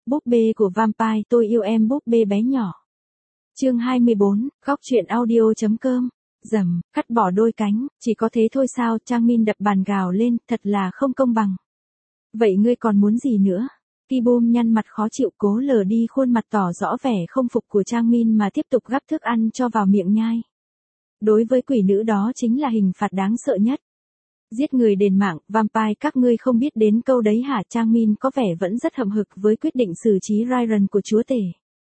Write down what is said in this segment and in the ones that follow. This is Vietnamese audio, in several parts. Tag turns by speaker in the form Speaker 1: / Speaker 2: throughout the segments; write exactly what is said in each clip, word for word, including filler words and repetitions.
Speaker 1: Búp bê của Vampire, tôi yêu em búp bê bé nhỏ. Chương hai mươi bốn, góc truyện audio.com. Dầm, cắt bỏ đôi cánh, chỉ có thế thôi sao? Trang Min đập bàn gào lên, thật là không công bằng. Vậy ngươi còn muốn gì nữa? Ki Boom nhăn mặt khó chịu, cố lờ đi khuôn mặt tỏ rõ vẻ không phục của Trang Min mà tiếp tục gắp thức ăn cho vào miệng nhai. Đối với quỷ nữ đó chính là hình phạt đáng sợ nhất. Giết người đền mạng, Vampire, các ngươi không biết đến câu đấy hả? Trang Min có vẻ vẫn rất hậm hực với quyết định xử trí Ryan của chúa tể.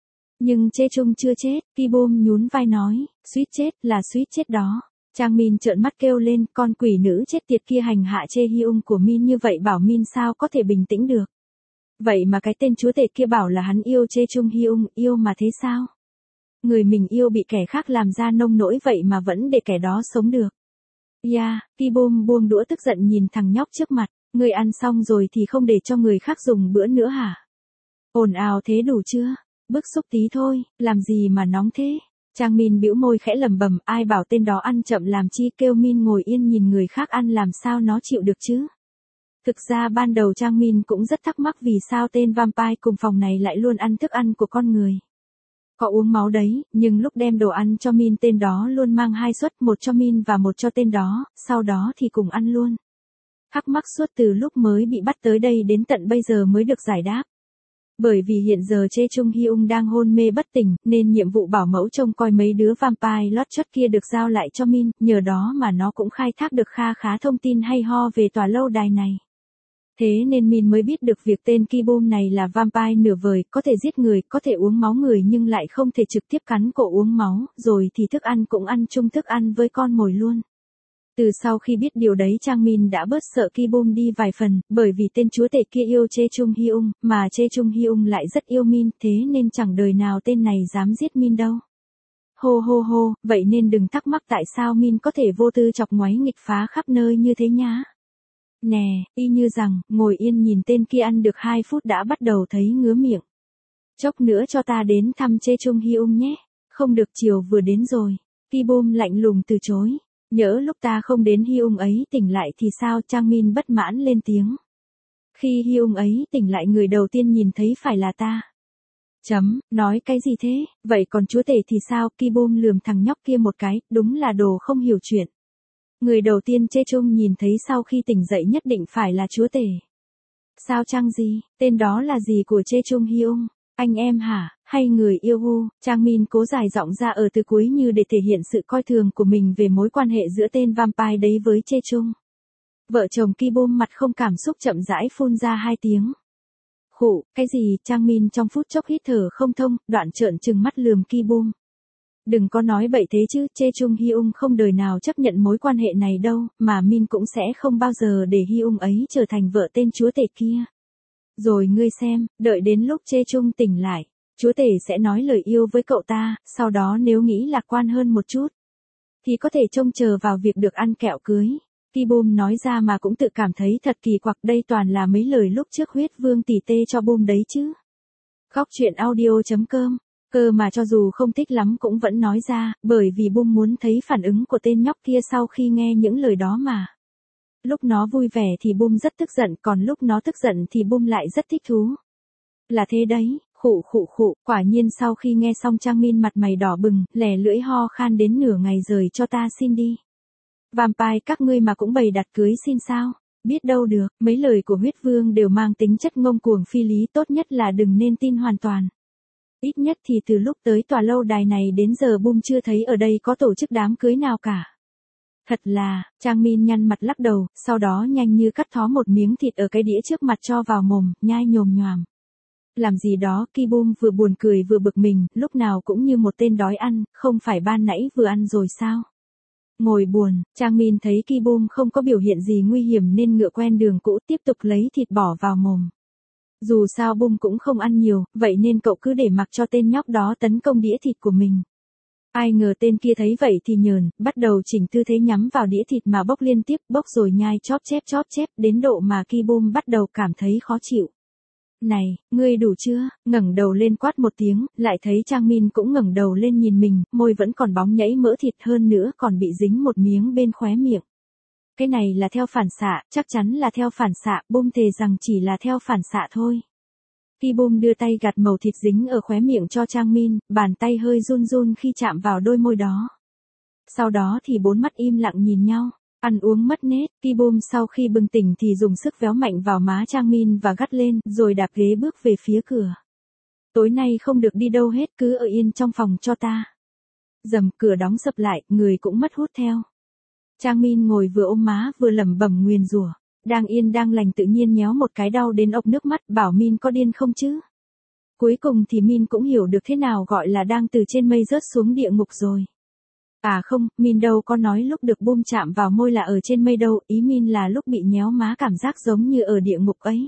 Speaker 1: Nhưng Chê Chung chưa chết, Ki Boom nhún vai nói, suýt chết là suýt chết đó. Trang Min trợn mắt kêu lên, con quỷ nữ chết tiệt kia hành hạ Chê Hyung của Min như vậy, bảo Min sao có thể bình tĩnh được. Vậy mà cái tên chúa tể kia bảo là hắn yêu Chê Chung Hyung, yêu mà thế sao? Người mình yêu bị kẻ khác làm ra nông nỗi vậy mà vẫn để kẻ đó sống được. Ya, yeah, Ki Boom buông đũa tức giận nhìn thằng nhóc trước mặt, ngươi ăn xong rồi thì không để cho người khác dùng bữa nữa hả? Ồn ào thế đủ chưa? Bức xúc tí thôi, làm gì mà nóng thế? Trang Min bĩu môi khẽ lẩm bẩm, ai bảo tên đó ăn chậm làm chi, kêu Min ngồi yên nhìn người khác ăn làm sao nó chịu được chứ? Thực ra ban đầu Trang Min cũng rất thắc mắc vì sao tên Vampire cùng phòng này lại luôn ăn thức ăn của con người. Có uống máu đấy, nhưng lúc đem đồ ăn cho Min tên đó luôn mang hai suất, một cho Min và một cho tên đó, sau đó thì cùng ăn luôn. Thắc mắc suốt từ lúc mới bị bắt tới đây đến tận bây giờ mới được giải đáp. Bởi vì hiện giờ Chê Chung Hyung đang hôn mê bất tỉnh, nên nhiệm vụ bảo mẫu trông coi mấy đứa Vampire lót chót kia được giao lại cho Min, nhờ đó mà nó cũng khai thác được kha khá thông tin hay ho về tòa lâu đài này. Thế nên Min mới biết được việc tên Ki Boom này là Vampire nửa vời, có thể giết người, có thể uống máu người nhưng lại không thể trực tiếp cắn cổ uống máu, rồi thì thức ăn cũng ăn chung thức ăn với con mồi luôn. Từ sau khi biết điều đấy Trang Min đã bớt sợ Ki Boom đi vài phần, bởi vì tên chúa tể kia yêu Chê Chung Hyung, mà Chê Chung Hyung lại rất yêu Min, thế nên chẳng đời nào tên này dám giết Min đâu. Hô hô hô, vậy nên đừng thắc mắc tại sao Min có thể vô tư chọc ngoáy nghịch phá khắp nơi như thế nhá. Nè, y như rằng, ngồi yên nhìn tên kia ăn được hai phút đã bắt đầu thấy ngứa miệng. Chốc nữa cho ta đến thăm Chê Chung Hyung nhé. Không được, chiều vừa đến rồi. Ki Boom lạnh lùng từ chối. Nhỡ lúc ta không đến Hyung ấy tỉnh lại thì sao? Trang Min bất mãn lên tiếng. Khi Hyung ấy tỉnh lại người đầu tiên nhìn thấy phải là ta. Chấm, nói cái gì thế? Vậy còn chúa tể thì sao? Ki Boom lườm thằng nhóc kia một cái, đúng là đồ không hiểu chuyện. Người đầu tiên Chê Chung nhìn thấy sau khi tỉnh dậy nhất định phải là chúa tể. Sao Trang gì? Tên đó là gì của Chê Chung Hyung? Anh em hả? Hay người yêu hu? Trang Min cố dài giọng ra ở từ cuối như để thể hiện sự coi thường của mình về mối quan hệ giữa tên Vampire đấy với Chê Chung. Vợ chồng Ki Boom mặt không cảm xúc chậm rãi phun ra hai tiếng. Khụ, cái gì? Trang Min trong phút chốc hít thở không thông, đoạn trợn trừng mắt lườm Ki Boom. Đừng có nói bậy thế chứ, Chê Chung Hyung không đời nào chấp nhận mối quan hệ này đâu, mà Min cũng sẽ không bao giờ để Hyung ấy trở thành vợ tên chúa tể kia. Rồi ngươi xem, đợi đến lúc Chê Chung tỉnh lại, chúa tể sẽ nói lời yêu với cậu ta, sau đó nếu nghĩ lạc quan hơn một chút, thì có thể trông chờ vào việc được ăn kẹo cưới. Ki Boom nói ra mà cũng tự cảm thấy thật kỳ quặc, đây toàn là mấy lời lúc trước huyết vương tỉ tê cho Boom đấy chứ. Góc truyện audio.com. Cơ mà cho dù không thích lắm cũng vẫn nói ra, bởi vì Boom muốn thấy phản ứng của tên nhóc kia sau khi nghe những lời đó mà. Lúc nó vui vẻ thì Boom rất tức giận, còn lúc nó tức giận thì Boom lại rất thích thú. Là thế đấy, khụ khụ khụ, quả nhiên sau khi nghe xong Trang Min mặt mày đỏ bừng, lè lưỡi ho khan đến nửa ngày rời cho ta xin đi. Vampire, các ngươi mà cũng bày đặt cưới xin sao? Biết đâu được, mấy lời của huyết vương đều mang tính chất ngông cuồng phi lý, tốt nhất là đừng nên tin hoàn toàn. Ít nhất thì từ lúc tới tòa lâu đài này đến giờ Boom chưa thấy ở đây có tổ chức đám cưới nào cả. Thật là, Trang Min nhăn mặt lắc đầu, sau đó nhanh như cắt thó một miếng thịt ở cái đĩa trước mặt cho vào mồm, nhai nhồm nhoàm. Làm gì đó, Ki Boom vừa buồn cười vừa bực mình, lúc nào cũng như một tên đói ăn, không phải ban nãy vừa ăn rồi sao? Ngồi buồn, Trang Min thấy Ki Boom không có biểu hiện gì nguy hiểm nên ngựa quen đường cũ tiếp tục lấy thịt bỏ vào mồm. Dù sao Boom cũng không ăn nhiều, vậy nên cậu cứ để mặc cho tên nhóc đó tấn công đĩa thịt của mình. Ai ngờ tên kia thấy vậy thì nhờn, bắt đầu chỉnh tư thế nhắm vào đĩa thịt mà bốc liên tiếp, bốc rồi nhai chóp chép chóp chép, đến độ mà Ki Boom bắt đầu cảm thấy khó chịu. Này, ngươi đủ chưa? Ngẩng đầu lên quát một tiếng, lại thấy Trang Min cũng ngẩng đầu lên nhìn mình, môi vẫn còn bóng nhẫy mỡ thịt, hơn nữa còn bị dính một miếng bên khóe miệng. Cái này là theo phản xạ, chắc chắn là theo phản xạ, Boom thề rằng chỉ là theo phản xạ thôi. Ki Boom đưa tay gạt mẩu thịt dính ở khóe miệng cho Trang Min, bàn tay hơi run run khi chạm vào đôi môi đó. Sau đó thì bốn mắt im lặng nhìn nhau, ăn uống mất nết. Ki Boom sau khi bừng tỉnh thì dùng sức véo mạnh vào má Trang Min và gắt lên, rồi đạp ghế bước về phía cửa. Tối nay không được đi đâu hết, cứ ở yên trong phòng cho ta. Dầm, cửa đóng sập lại, người cũng mất hút theo. Trang Min ngồi vừa ôm má vừa lẩm bẩm nguyền rủa. Đang yên đang lành tự nhiên nhéo một cái đau đến ộc nước mắt, bảo Min có điên không chứ. Cuối cùng thì Min cũng hiểu được thế nào gọi là đang từ trên mây rớt xuống địa ngục rồi. À không, Min đâu có nói lúc được Boom chạm vào môi là ở trên mây đâu, ý Min là lúc bị nhéo má cảm giác giống như ở địa ngục ấy.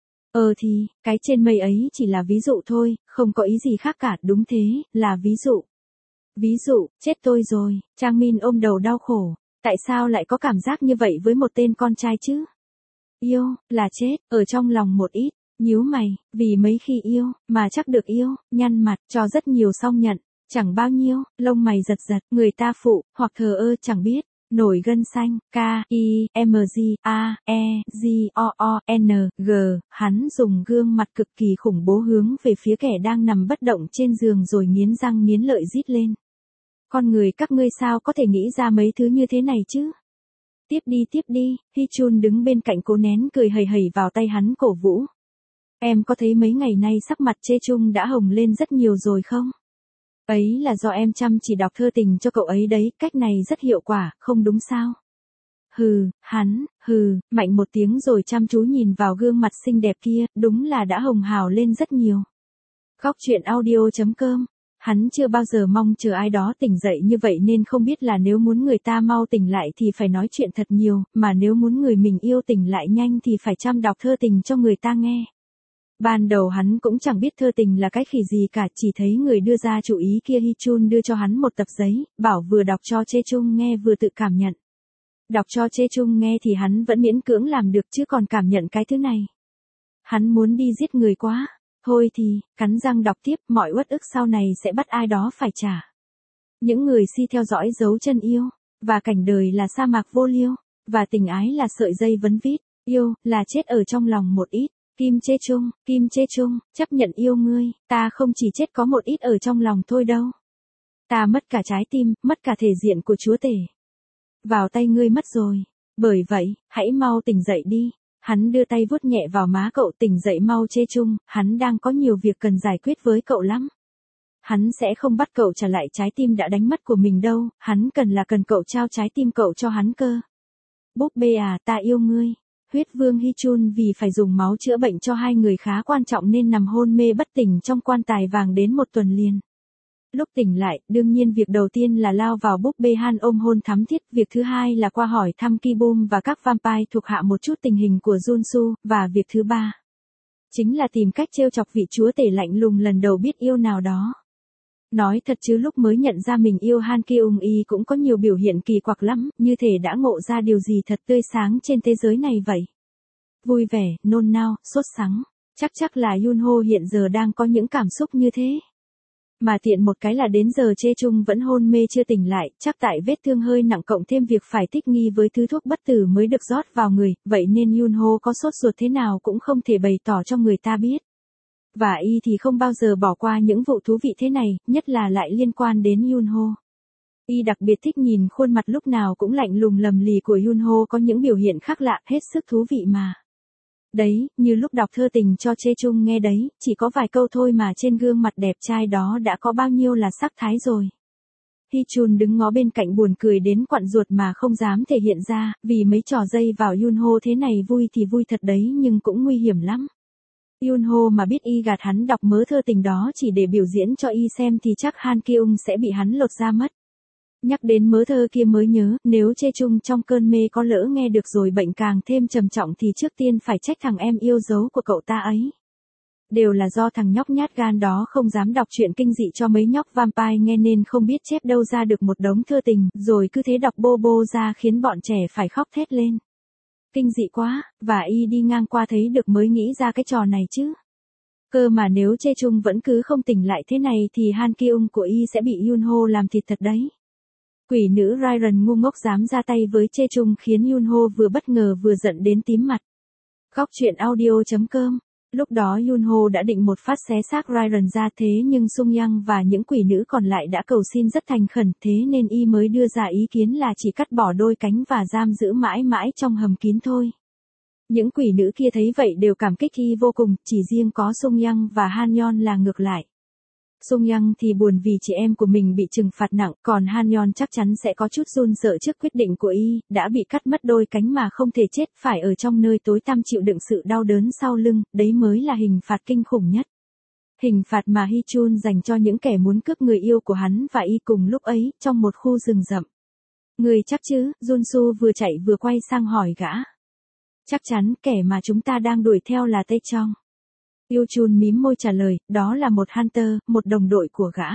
Speaker 1: Ờ thì, cái trên mây ấy chỉ là ví dụ thôi, không có ý gì khác cả, đúng thế, là ví dụ. Ví dụ, chết tôi rồi, Trang Min ôm đầu đau khổ, tại sao lại có cảm giác như vậy với một tên con trai chứ? Yêu, là chết, ở trong lòng một ít, nhíu mày, vì mấy khi yêu, mà chắc được yêu, nhăn mặt, cho rất nhiều xong nhận, chẳng bao nhiêu, lông mày giật giật, người ta phụ, hoặc thờ ơ chẳng biết, nổi gân xanh, K, I, M, G, A, E, G, O, O, N, G, hắn dùng gương mặt cực kỳ khủng bố hướng về phía kẻ đang nằm bất động trên giường rồi nghiến răng nghiến lợi rít lên. Con người các ngươi sao có thể nghĩ ra mấy thứ như thế này chứ? Tiếp đi tiếp đi, Hi Chun đứng bên cạnh cố nén cười hầy hầy vào tay hắn cổ vũ. Em có thấy mấy ngày nay sắc mặt Chê Chung đã hồng lên rất nhiều rồi không? Ấy là do em chăm chỉ đọc thơ tình cho cậu ấy đấy, cách này rất hiệu quả, không đúng sao? Hừ, hắn, hừ, mạnh một tiếng rồi chăm chú nhìn vào gương mặt xinh đẹp kia, đúng là đã hồng hào lên rất nhiều. Góc truyện audio chấm com. Hắn chưa bao giờ mong chờ ai đó tỉnh dậy như vậy nên không biết là nếu muốn người ta mau tỉnh lại thì phải nói chuyện thật nhiều, mà nếu muốn người mình yêu tỉnh lại nhanh thì phải chăm đọc thơ tình cho người ta nghe. Ban đầu hắn cũng chẳng biết thơ tình là cái khỉ gì cả, chỉ thấy người đưa ra chủ ý kia Hi Chun đưa cho hắn một tập giấy, bảo vừa đọc cho Chê Chung nghe vừa tự cảm nhận. Đọc cho Chê Chung nghe thì hắn vẫn miễn cưỡng làm được chứ còn cảm nhận cái thứ này. Hắn muốn đi giết người quá. Thôi thì, cắn răng đọc tiếp, mọi uất ức sau này sẽ bắt ai đó phải trả. Những người si theo dõi dấu chân yêu, và cảnh đời là sa mạc vô liêu, và tình ái là sợi dây vấn vít, yêu, là chết ở trong lòng một ít. Kim Chê Chung, Kim Chê Chung, chấp nhận yêu ngươi, ta không chỉ chết có một ít ở trong lòng thôi đâu. Ta mất cả trái tim, mất cả thể diện của chúa tể. Vào tay ngươi mất rồi. Bởi vậy, hãy mau tỉnh dậy đi. Hắn đưa tay vuốt nhẹ vào má cậu, tỉnh dậy mau Chê Chung, hắn đang có nhiều việc cần giải quyết với cậu lắm. Hắn sẽ không bắt cậu trả lại trái tim đã đánh mất của mình đâu, hắn cần là cần cậu trao trái tim cậu cho hắn cơ. Búp bê à, ta yêu ngươi. Huyết vương Hi Chun vì phải dùng máu chữa bệnh cho hai người khá quan trọng nên nằm hôn mê bất tỉnh trong quan tài vàng đến một tuần liền. Lúc tỉnh lại, đương nhiên việc đầu tiên là lao vào búp bê Han ôm hôn thắm thiết, việc thứ hai là qua hỏi thăm Ki Boom và các vampire thuộc hạ một chút tình hình của Junsu, và việc thứ ba chính là tìm cách trêu chọc vị chúa tể lạnh lùng lần đầu biết yêu nào đó. Nói thật chứ lúc mới nhận ra mình yêu Han Kyung Y cũng có nhiều biểu hiện kỳ quặc lắm, như thể đã ngộ ra điều gì thật tươi sáng trên thế giới này vậy. Vui vẻ, nôn nao, sốt sắng, chắc chắc là Yunho hiện giờ đang có những cảm xúc như thế. Mà tiện một cái là đến giờ Chê Chung vẫn hôn mê chưa tỉnh lại, chắc tại vết thương hơi nặng cộng thêm việc phải thích nghi với thứ thuốc bất tử mới được rót vào người, vậy nên Yunho có sốt ruột thế nào cũng không thể bày tỏ cho người ta biết. Và y thì không bao giờ bỏ qua những vụ thú vị thế này, nhất là lại liên quan đến Yunho. Y đặc biệt thích nhìn khuôn mặt lúc nào cũng lạnh lùng lầm lì của Yunho có những biểu hiện khác lạ, hết sức thú vị mà. Đấy, như lúc đọc thơ tình cho Chê Chung nghe đấy, chỉ có vài câu thôi mà trên gương mặt đẹp trai đó đã có bao nhiêu là sắc thái rồi. Hi Chun đứng ngó bên cạnh buồn cười đến quặn ruột mà không dám thể hiện ra, vì mấy trò dây vào Yunho thế này vui thì vui thật đấy nhưng cũng nguy hiểm lắm. Yunho mà biết y gạt hắn đọc mớ thơ tình đó chỉ để biểu diễn cho y xem thì chắc Han Kyung sẽ bị hắn lột ra mất. Nhắc đến mớ thơ kia mới nhớ, nếu Chê Chung trong cơn mê có lỡ nghe được rồi bệnh càng thêm trầm trọng thì trước tiên phải trách thằng em yêu dấu của cậu ta ấy. Đều là do thằng nhóc nhát gan đó không dám đọc chuyện kinh dị cho mấy nhóc vampire nghe nên không biết chép đâu ra được một đống thơ tình, rồi cứ thế đọc bô bô ra khiến bọn trẻ phải khóc thét lên. Kinh dị quá, và y đi ngang qua thấy được mới nghĩ ra cái trò này chứ. Cơ mà nếu Chê Chung vẫn cứ không tỉnh lại thế này thì Han Kyung của y sẽ bị Yunho làm thịt thật đấy. Quỷ nữ Ryan ngu ngốc dám ra tay với Chê Chung khiến Yunho vừa bất ngờ vừa giận đến tím mặt. Góc truyện audio chấm com Lúc đó Yunho đã định một phát xé xác Ryan ra thế nhưng Sung Yang và những quỷ nữ còn lại đã cầu xin rất thành khẩn thế nên y mới đưa ra ý kiến là chỉ cắt bỏ đôi cánh và giam giữ mãi mãi trong hầm kín thôi. Những quỷ nữ kia thấy vậy đều cảm kích y vô cùng, chỉ riêng có Sung Yang và Han Yeon là ngược lại. Sung Yang thì buồn vì chị em của mình bị trừng phạt nặng, còn Han Yeon chắc chắn sẽ có chút run sợ trước quyết định của y, đã bị cắt mất đôi cánh mà không thể chết, phải ở trong nơi tối tăm chịu đựng sự đau đớn sau lưng, đấy mới là hình phạt kinh khủng nhất. Hình phạt mà Hee Chun dành cho những kẻ muốn cướp người yêu của hắn và y cùng lúc ấy, trong một khu rừng rậm. Người chắc chứ, Junsu vừa chạy vừa quay sang hỏi gã. Chắc chắn kẻ mà chúng ta đang đuổi theo là Tae Chong. Yoo Chun mím môi trả lời, đó là một Hunter, một đồng đội của gã.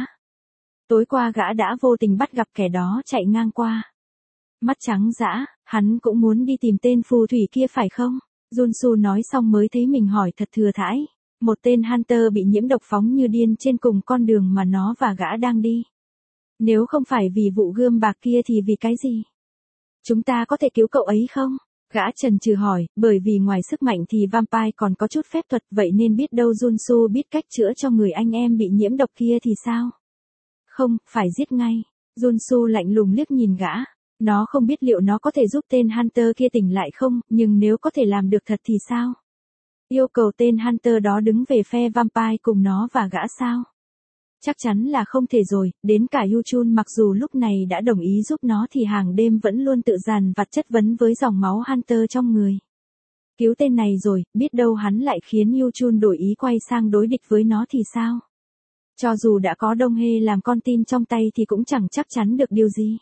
Speaker 1: Tối qua gã đã vô tình bắt gặp kẻ đó chạy ngang qua. Mắt trắng dã, hắn cũng muốn đi tìm tên phù thủy kia phải không? Junsu nói xong mới thấy mình hỏi thật thừa thãi. Một tên Hunter bị nhiễm độc phóng như điên trên cùng con đường mà nó và gã đang đi. Nếu không phải vì vụ gươm bạc kia thì vì cái gì? Chúng ta có thể cứu cậu ấy không? Gã chần chừ hỏi, bởi vì ngoài sức mạnh thì vampire còn có chút phép thuật, vậy nên biết đâu Junsu biết cách chữa cho người anh em bị nhiễm độc kia thì sao? Không, phải giết ngay. Junsu lạnh lùng liếc nhìn gã. Nó không biết liệu nó có thể giúp tên Hunter kia tỉnh lại không, nhưng nếu có thể làm được thật thì sao? Yêu cầu tên Hunter đó đứng về phe vampire cùng nó và gã sao? Chắc chắn là không thể rồi, đến cả Yoo Chun mặc dù lúc này đã đồng ý giúp nó thì hàng đêm vẫn luôn tự dằn vặt chất vấn với dòng máu Hunter trong người. Cứu tên này rồi, biết đâu hắn lại khiến Yoo Chun đổi ý quay sang đối địch với nó thì sao? Cho dù đã có Dong Hae làm con tin trong tay thì cũng chẳng chắc chắn được điều gì.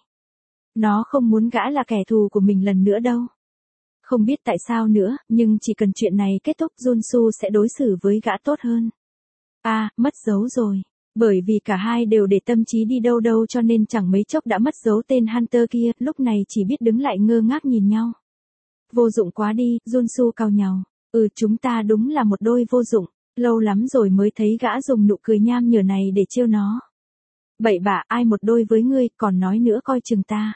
Speaker 1: Nó không muốn gã là kẻ thù của mình lần nữa đâu. Không biết tại sao nữa, nhưng chỉ cần chuyện này kết thúc Junsu sẽ đối xử với gã tốt hơn. À, mất dấu rồi. Bởi vì cả hai đều để tâm trí đi đâu đâu cho nên chẳng mấy chốc đã mất dấu tên Hunter kia, lúc này chỉ biết đứng lại ngơ ngác nhìn nhau. Vô dụng quá đi, Junsu cau nhàu. Ừ, chúng ta đúng là một đôi vô dụng, lâu lắm rồi mới thấy gã dùng nụ cười nham nhở này để trêu nó. Bậy bạ, ai một đôi với ngươi, còn nói nữa coi chừng ta.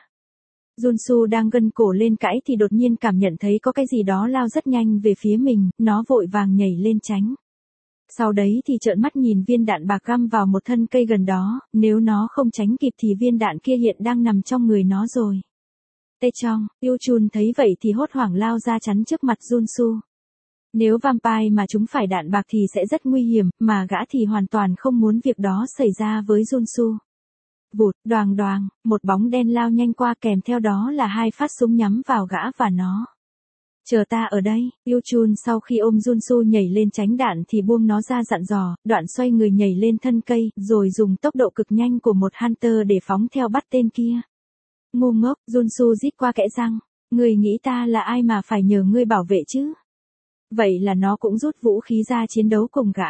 Speaker 1: Junsu đang gân cổ lên cãi thì đột nhiên cảm nhận thấy có cái gì đó lao rất nhanh về phía mình, nó vội vàng nhảy lên tránh. Sau đấy thì trợn mắt nhìn viên đạn bạc găm vào một thân cây gần đó, nếu nó không tránh kịp thì viên đạn kia hiện đang nằm trong người nó rồi. Tae Chong, Yoo Chun thấy vậy thì hốt hoảng lao ra chắn trước mặt Junsu. Nếu vampire mà chúng phải đạn bạc thì sẽ rất nguy hiểm, mà gã thì hoàn toàn không muốn việc đó xảy ra với Junsu. Vụt, đoàng đoàng, một bóng đen lao nhanh qua kèm theo đó là hai phát súng nhắm vào gã và nó. Chờ ta ở đây, Yoo Chun sau khi ôm Junsu nhảy lên tránh đạn thì buông nó ra dặn dò, đoạn xoay người nhảy lên thân cây, rồi dùng tốc độ cực nhanh của một Hunter để phóng theo bắt tên kia. Ngu ngốc, Junsu rít qua kẽ răng, người nghĩ ta là ai mà phải nhờ ngươi bảo vệ chứ? Vậy là nó cũng rút vũ khí ra chiến đấu cùng gã.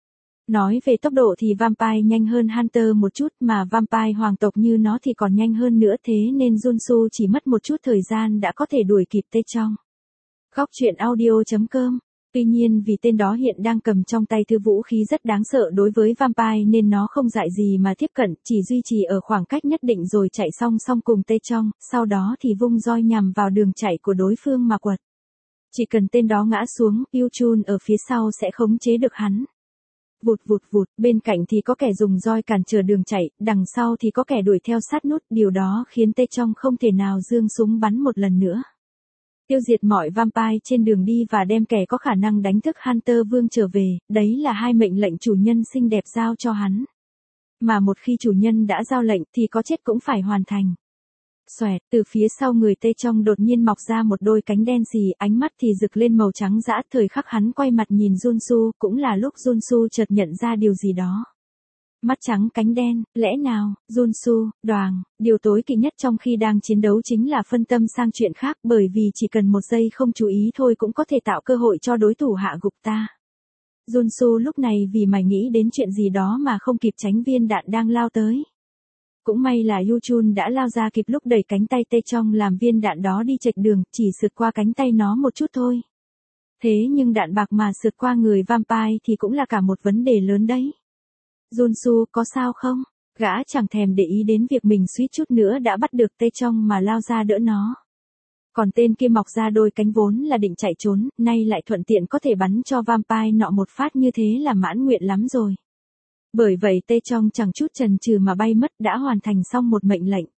Speaker 1: Nói về tốc độ thì vampire nhanh hơn Hunter một chút mà vampire hoàng tộc như nó thì còn nhanh hơn nữa thế nên Junsu chỉ mất một chút thời gian đã có thể đuổi kịp Tae Chong. Góc truyện audio chấm com. Tuy nhiên vì tên đó hiện đang cầm trong tay thứ vũ khí rất đáng sợ đối với vampire nên nó không dại gì mà tiếp cận, chỉ duy trì ở khoảng cách nhất định rồi chạy song song cùng Tae Chong, sau đó thì vung roi nhằm vào đường chạy của đối phương mà quật. Chỉ cần tên đó ngã xuống, Yoo Chun ở phía sau sẽ khống chế được hắn. Vụt vụt vụt, bên cạnh thì có kẻ dùng roi cản trở đường chạy, đằng sau thì có kẻ đuổi theo sát nút, điều đó khiến Tae Chong không thể nào giương súng bắn một lần nữa. Tiêu diệt mọi vampire trên đường đi và đem kẻ có khả năng đánh thức Hunter Vương trở về, đấy là hai mệnh lệnh chủ nhân xinh đẹp giao cho hắn. Mà một khi chủ nhân đã giao lệnh thì có chết cũng phải hoàn thành. Xoẹt, từ phía sau người Tae Chong đột nhiên mọc ra một đôi cánh đen xì, ánh mắt thì rực lên màu trắng dã, thời khắc hắn quay mặt nhìn Junsu, cũng là lúc Junsu chợt nhận ra điều gì đó. Mắt trắng cánh đen, lẽ nào, Junsu, đoàng, điều tối kỵ nhất trong khi đang chiến đấu chính là phân tâm sang chuyện khác bởi vì chỉ cần một giây không chú ý thôi cũng có thể tạo cơ hội cho đối thủ hạ gục ta. Junsu lúc này vì mày nghĩ đến chuyện gì đó mà không kịp tránh viên đạn đang lao tới. Cũng may là Yoo Chun đã lao ra kịp lúc đẩy cánh tay Tae Chong làm viên đạn đó đi chệch đường, chỉ sượt qua cánh tay nó một chút thôi. Thế nhưng đạn bạc mà sượt qua người vampire thì cũng là cả một vấn đề lớn đấy. Junsu có sao không? Gã chẳng thèm để ý đến việc mình suýt chút nữa đã bắt được Tae Chong mà lao ra đỡ nó. Còn tên kia mọc ra đôi cánh vốn là định chạy trốn, nay lại thuận tiện có thể bắn cho vampire nọ một phát như thế là mãn nguyện lắm rồi. Bởi vậy Tê Trong chẳng chút chần chừ mà bay mất đã hoàn thành xong một mệnh lệnh.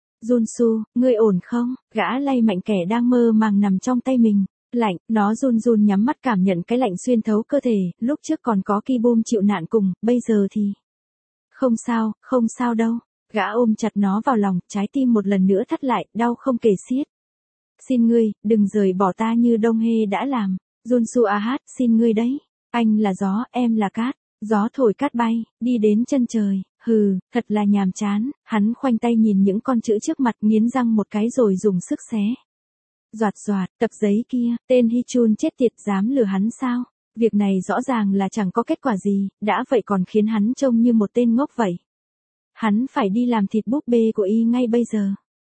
Speaker 1: Junsu, ngươi ổn không? Gã lay mạnh kẻ đang mơ màng nằm trong tay mình. Lạnh, nó run run nhắm mắt cảm nhận cái lạnh xuyên thấu cơ thể, lúc trước còn có Kibum chịu nạn cùng, bây giờ thì... Không sao, không sao đâu. Gã ôm chặt nó vào lòng, trái tim một lần nữa thắt lại, đau không kể xiết. Xin ngươi, đừng rời bỏ ta như Đông Hê đã làm. Junsu a hát, xin ngươi đấy. Anh là gió, em là cát. Gió thổi cát bay, đi đến chân trời. Hừ, thật là nhàm chán. Hắn khoanh tay nhìn những con chữ trước mặt, nghiến răng một cái rồi dùng sức xé. Doạt doạt, tập giấy kia, tên Hichun chết tiệt dám lừa hắn sao? Việc này rõ ràng là chẳng có kết quả gì, đã vậy còn khiến hắn trông như một tên ngốc vậy. Hắn phải đi làm thịt búp bê của y ngay bây giờ.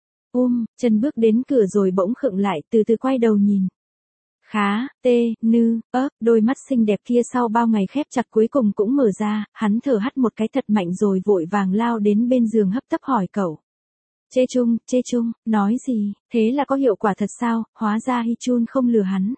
Speaker 1: Um, chân bước đến cửa rồi bỗng khựng lại, từ từ quay đầu nhìn. Khá, tê, nư, ớp, đôi mắt xinh đẹp kia sau bao ngày khép chặt cuối cùng cũng mở ra, hắn thở hắt một cái thật mạnh rồi vội vàng lao đến bên giường hấp tấp hỏi cậu. Chê Chung, Chê Chung, nói gì, thế là có hiệu quả thật sao, hóa ra Hichun không lừa hắn.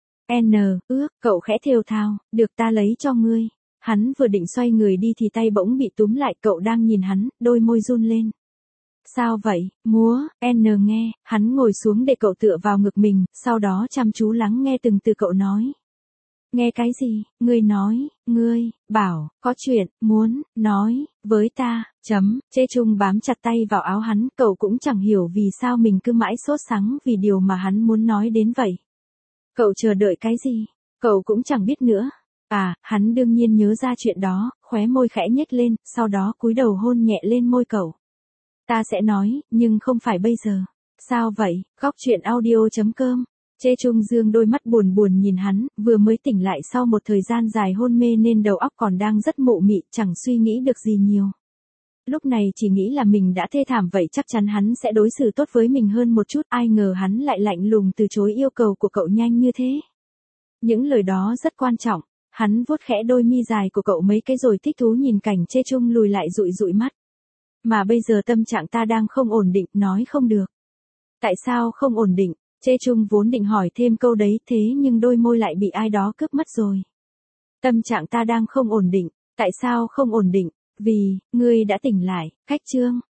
Speaker 1: N, ước, cậu khẽ thều thào, được ta lấy cho ngươi. Hắn vừa định xoay người đi thì tay bỗng bị túm lại, cậu đang nhìn hắn, đôi môi run lên. Sao vậy, múa, N nghe, hắn ngồi xuống để cậu tựa vào ngực mình, sau đó chăm chú lắng nghe từng từ cậu nói. Nghe cái gì, ngươi nói, ngươi, bảo, có chuyện, muốn, nói, với ta, chấm, Chê Chung bám chặt tay vào áo hắn, cậu cũng chẳng hiểu vì sao mình cứ mãi sốt sắng vì điều mà hắn muốn nói đến vậy. Cậu chờ đợi cái gì, cậu cũng chẳng biết nữa. À, hắn đương nhiên nhớ ra chuyện đó, khóe môi khẽ nhếch lên, sau đó cúi đầu hôn nhẹ lên môi cậu. Ta sẽ nói, nhưng không phải bây giờ. Sao vậy, góc chuyện audio chấm com. Chê Chung dương đôi mắt buồn buồn nhìn hắn, vừa mới tỉnh lại sau một thời gian dài hôn mê nên đầu óc còn đang rất mụ mị, chẳng suy nghĩ được gì nhiều. Lúc này chỉ nghĩ là mình đã thê thảm vậy chắc chắn hắn sẽ đối xử tốt với mình hơn một chút, ai ngờ hắn lại lạnh lùng từ chối yêu cầu của cậu nhanh như thế. Những lời đó rất quan trọng, hắn vuốt khẽ đôi mi dài của cậu mấy cái rồi thích thú nhìn cảnh Chê Chung lùi lại dụi dụi mắt. Mà bây giờ tâm trạng ta đang không ổn định, nói không được. Tại sao không ổn định? Chê Chung vốn định hỏi thêm câu đấy thế nhưng đôi môi lại bị ai đó cướp mất rồi. Tâm trạng ta đang không ổn định, tại sao không ổn định? Vì, ngươi đã tỉnh lại, khách chương.